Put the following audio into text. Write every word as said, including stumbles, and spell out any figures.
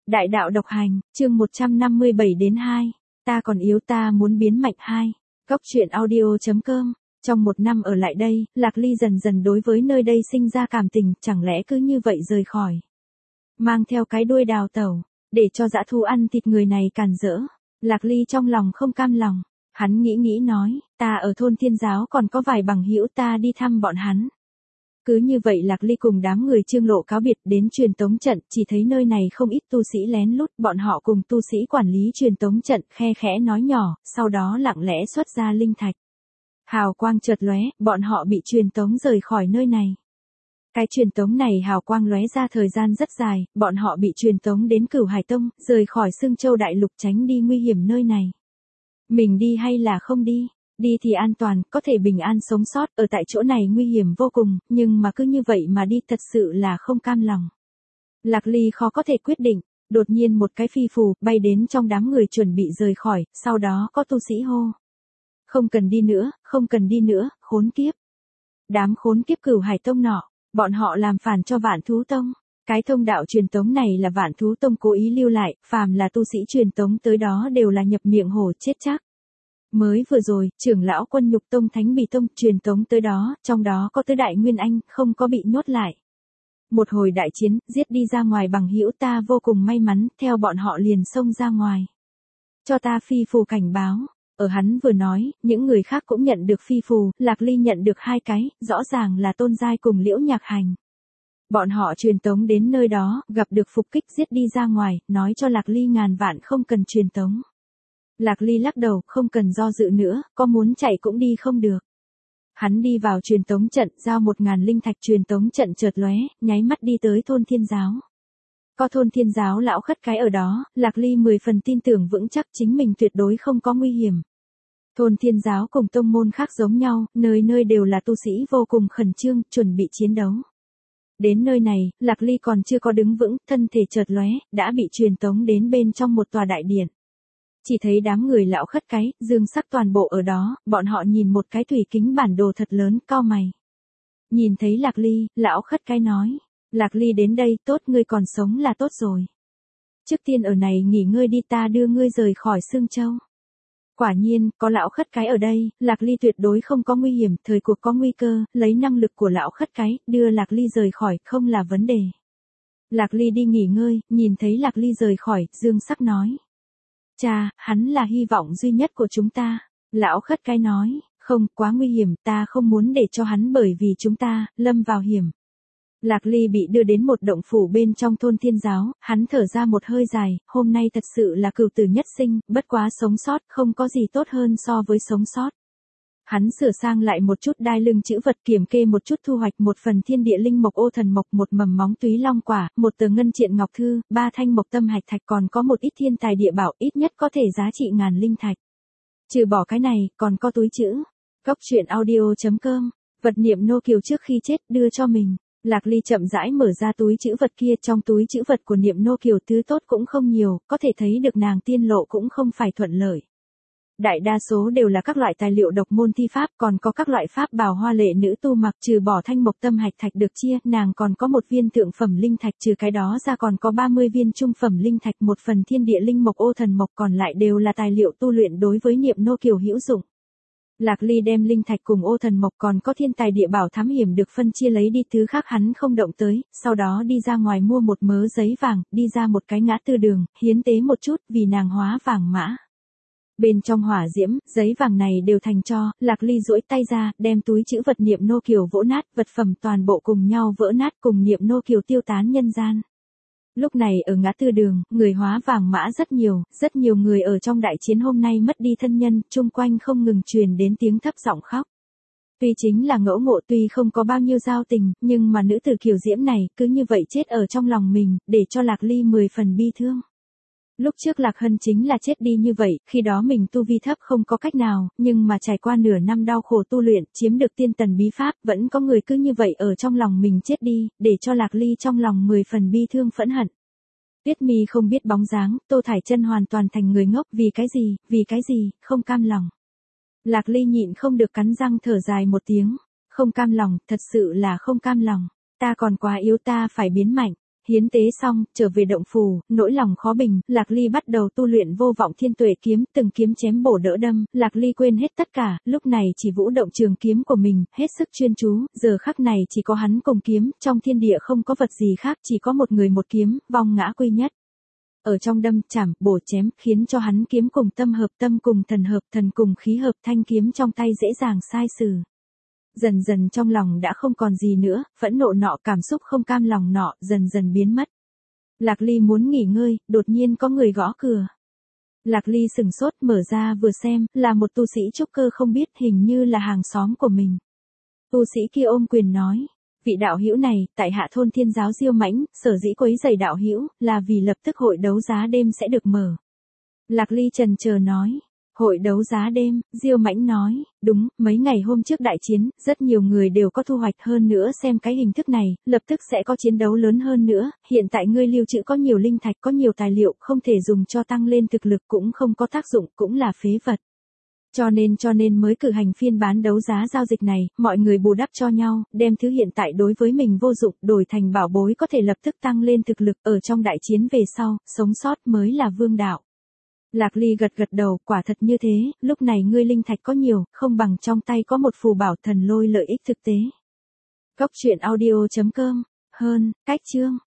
Đại đạo độc hành, chương một trăm năm mươi bảy đến hai. Ta còn yếu ta muốn biến mạnh hai. Góc truyện audio.com. Trong một năm ở lại đây, Lạc Ly dần dần đối với nơi đây sinh ra cảm tình, chẳng lẽ cứ như vậy rời khỏi. Mang theo cái đuôi đào tẩu, để cho dã thú ăn thịt người này càn rỡ. Lạc Ly trong lòng không cam lòng, hắn nghĩ nghĩ nói, ta ở thôn Thiên Giáo còn có vài bằng hữu, ta đi thăm bọn hắn. Cứ như vậy Lạc Ly cùng đám người Trương Lộ cáo biệt đến truyền tống trận, chỉ thấy nơi này không ít tu sĩ lén lút, bọn họ cùng tu sĩ quản lý truyền tống trận khe khẽ nói nhỏ, sau đó lặng lẽ xuất ra linh thạch. Hào quang chợt lóe, bọn họ bị truyền tống rời khỏi nơi này. Cái truyền tống này hào quang lóe ra thời gian rất dài, bọn họ bị truyền tống đến Cửu Hải Tông, rời khỏi Sương Châu Đại Lục tránh đi nguy hiểm nơi này. Mình đi hay là không đi? Đi thì an toàn, có thể bình an sống sót, ở tại chỗ này nguy hiểm vô cùng, nhưng mà cứ như vậy mà đi thật sự là không cam lòng. Lạc Ly khó có thể quyết định, đột nhiên một cái phi phù, bay đến trong đám người chuẩn bị rời khỏi, sau đó có tu sĩ hô. Không cần đi nữa, không cần đi nữa, khốn kiếp. Đám khốn kiếp Cửu Hải Tông nọ, bọn họ làm phản cho Vạn Thú Tông. Cái thông đạo truyền tống này là Vạn Thú Tông cố ý lưu lại, phàm là tu sĩ truyền tống tới đó đều là nhập miệng hổ chết chắc. Mới vừa rồi, trưởng lão Quân Nhục Tông Thánh Bì Tông truyền tống tới đó, trong đó có tứ đại nguyên anh, không có bị nhốt lại. Một hồi đại chiến, giết đi ra ngoài bằng hữu, ta vô cùng may mắn, theo bọn họ liền xông ra ngoài. Cho ta phi phù cảnh báo. Ở hắn vừa nói, những người khác cũng nhận được phi phù, Lạc Ly nhận được hai cái, rõ ràng là Tôn Giai cùng Liễu Nhạc Hành. Bọn họ truyền tống đến nơi đó, gặp được phục kích giết đi ra ngoài, nói cho Lạc Ly ngàn vạn không cần truyền tống. Lạc Ly lắc đầu, không cần do dự nữa, có muốn chạy cũng đi không được. Hắn đi vào truyền tống trận, giao một ngàn linh thạch, truyền tống trận chợt lóe, nháy mắt đi tới thôn Thiên Giáo. Có thôn Thiên Giáo lão khất cái ở đó, Lạc Ly mười phần tin tưởng vững chắc chính mình tuyệt đối không có nguy hiểm. Thôn Thiên Giáo cùng tông môn khác giống nhau, nơi nơi đều là tu sĩ vô cùng khẩn trương, chuẩn bị chiến đấu. Đến nơi này, Lạc Ly còn chưa có đứng vững, thân thể chợt lóe, đã bị truyền tống đến bên trong một tòa đại điện. Chỉ thấy đám người lão khất cái, dương sắc toàn bộ ở đó, bọn họ nhìn một cái thủy kính bản đồ thật lớn, cau mày. Nhìn thấy Lạc Ly, lão khất cái nói, Lạc Ly đến đây, tốt ngươi còn sống là tốt rồi. Trước tiên ở này nghỉ ngơi đi, ta đưa ngươi rời khỏi Sương Châu. Quả nhiên, có lão khất cái ở đây, Lạc Ly tuyệt đối không có nguy hiểm, thời cuộc có nguy cơ, lấy năng lực của lão khất cái, đưa Lạc Ly rời khỏi, không là vấn đề. Lạc Ly đi nghỉ ngơi, nhìn thấy Lạc Ly rời khỏi, dương sắc nói. Cha, hắn là hy vọng duy nhất của chúng ta. Lão khất cái nói, không, quá nguy hiểm, ta không muốn để cho hắn bởi vì chúng ta, lâm vào hiểm. Lạc Ly bị đưa đến một động phủ bên trong thôn Thiên Giáo, hắn thở ra một hơi dài, hôm nay thật sự là cửu tử nhất sinh, bất quá sống sót, không có gì tốt hơn so với sống sót. Hắn sửa sang lại một chút đai lưng chữ vật, kiểm kê một chút thu hoạch, một phần thiên địa linh mộc ô thần mộc, một mầm móng túy long quả, một tờ ngân triện ngọc thư, ba thanh mộc tâm hạch thạch, còn có một ít thiên tài địa bảo, ít nhất có thể giá trị ngàn linh thạch. Trừ bỏ cái này, còn có túi chữ. Góc truyện audio.com. Vật niệm nô kiều trước khi chết đưa cho mình. Lạc Ly chậm rãi mở ra túi chữ vật kia, trong túi chữ vật của niệm nô kiều thứ tốt cũng không nhiều, có thể thấy được nàng tiên lộ cũng không phải thuận lợi. Đại đa số đều là các loại tài liệu độc môn thi pháp, còn có các loại pháp bào hoa lệ nữ tu mặc, trừ bỏ thanh mộc tâm hạch thạch được chia, nàng còn có một viên thượng phẩm linh thạch, trừ cái đó ra còn có ba mươi viên trung phẩm linh thạch, một phần thiên địa linh mộc ô thần mộc, còn lại đều là tài liệu tu luyện đối với niệm nô kiều hữu dụng. Lạc Ly đem linh thạch cùng ô thần mộc còn có thiên tài địa bảo thám hiểm được phân chia lấy đi, thứ khác hắn không động tới, sau đó đi ra ngoài mua một mớ giấy vàng, đi ra một cái ngã tư đường, hiến tế một chút, vì nàng hóa vàng mã. Bên trong hỏa diễm, giấy vàng này đều thành tro, Lạc Ly duỗi tay ra, đem túi chữ vật niệm nô kiều vỗ nát, vật phẩm toàn bộ cùng nhau vỡ nát, cùng niệm nô kiều tiêu tán nhân gian. Lúc này ở ngã tư đường, người hóa vàng mã rất nhiều, rất nhiều người ở trong đại chiến hôm nay mất đi thân nhân, chung quanh không ngừng truyền đến tiếng thấp giọng khóc. Tuy chính là ngẫu ngộ, tuy không có bao nhiêu giao tình, nhưng mà nữ tử kiều diễm này, cứ như vậy chết ở trong lòng mình, để cho Lạc Ly mười phần bi thương. Lúc trước Lạc Hân chính là chết đi như vậy, khi đó mình tu vi thấp không có cách nào, nhưng mà trải qua nửa năm đau khổ tu luyện, chiếm được tiên tần bí pháp, vẫn có người cứ như vậy ở trong lòng mình chết đi, để cho Lạc Ly trong lòng mười phần bi thương phẫn hận. Tuyết Mi không biết bóng dáng, Tô Thải Chân hoàn toàn thành người ngốc, vì cái gì, vì cái gì, không cam lòng. Lạc Ly nhịn không được cắn răng thở dài một tiếng, không cam lòng, thật sự là không cam lòng, ta còn quá yếu, ta phải biến mạnh. Hiến tế xong, trở về động phủ, nỗi lòng khó bình, Lạc Ly bắt đầu tu luyện vô vọng thiên tuệ kiếm, từng kiếm chém bổ đỡ đâm, Lạc Ly quên hết tất cả, lúc này chỉ vũ động trường kiếm của mình, hết sức chuyên chú, giờ khắc này chỉ có hắn cùng kiếm, trong thiên địa không có vật gì khác, chỉ có một người một kiếm, vong ngã quy nhất. Ở trong đâm, chảm, bổ chém, khiến cho hắn kiếm cùng tâm hợp, tâm cùng thần hợp, thần cùng khí hợp, thanh kiếm trong tay dễ dàng sai sử. Dần dần trong lòng đã không còn gì nữa, phẫn nộ nọ, cảm xúc không cam lòng nọ, dần dần biến mất. Lạc Ly muốn nghỉ ngơi, đột nhiên có người gõ cửa. Lạc Ly sừng sốt, mở ra vừa xem, là một tu sĩ trúc cơ không biết, hình như là hàng xóm của mình. Tu sĩ kia ôm quyền nói, vị đạo hữu này, tại hạ thôn Thiên Giáo Diêu Mãnh, sở dĩ quấy rầy đạo hữu, là vì lập tức hội đấu giá đêm sẽ được mở. Lạc Ly trần chờ nói, hội đấu giá đêm, Diêu Mãnh nói, đúng, mấy ngày hôm trước đại chiến, rất nhiều người đều có thu hoạch hơn nữa xem cái hình thức này, lập tức sẽ có chiến đấu lớn hơn nữa, hiện tại ngươi lưu trữ có nhiều linh thạch, có nhiều tài liệu, không thể dùng cho tăng lên thực lực cũng không có tác dụng, cũng là phế vật. Cho nên cho nên mới cử hành phiên bán đấu giá giao dịch này, mọi người bù đắp cho nhau, đem thứ hiện tại đối với mình vô dụng, đổi thành bảo bối có thể lập tức tăng lên thực lực, ở trong đại chiến về sau, sống sót mới là vương đạo. Lạc Ly gật gật đầu, quả thật như thế, lúc này ngươi linh thạch có nhiều, không bằng trong tay có một phù bảo thần lôi lợi ích thực tế. Góc truyện audio chấm com, hơn, cách chương.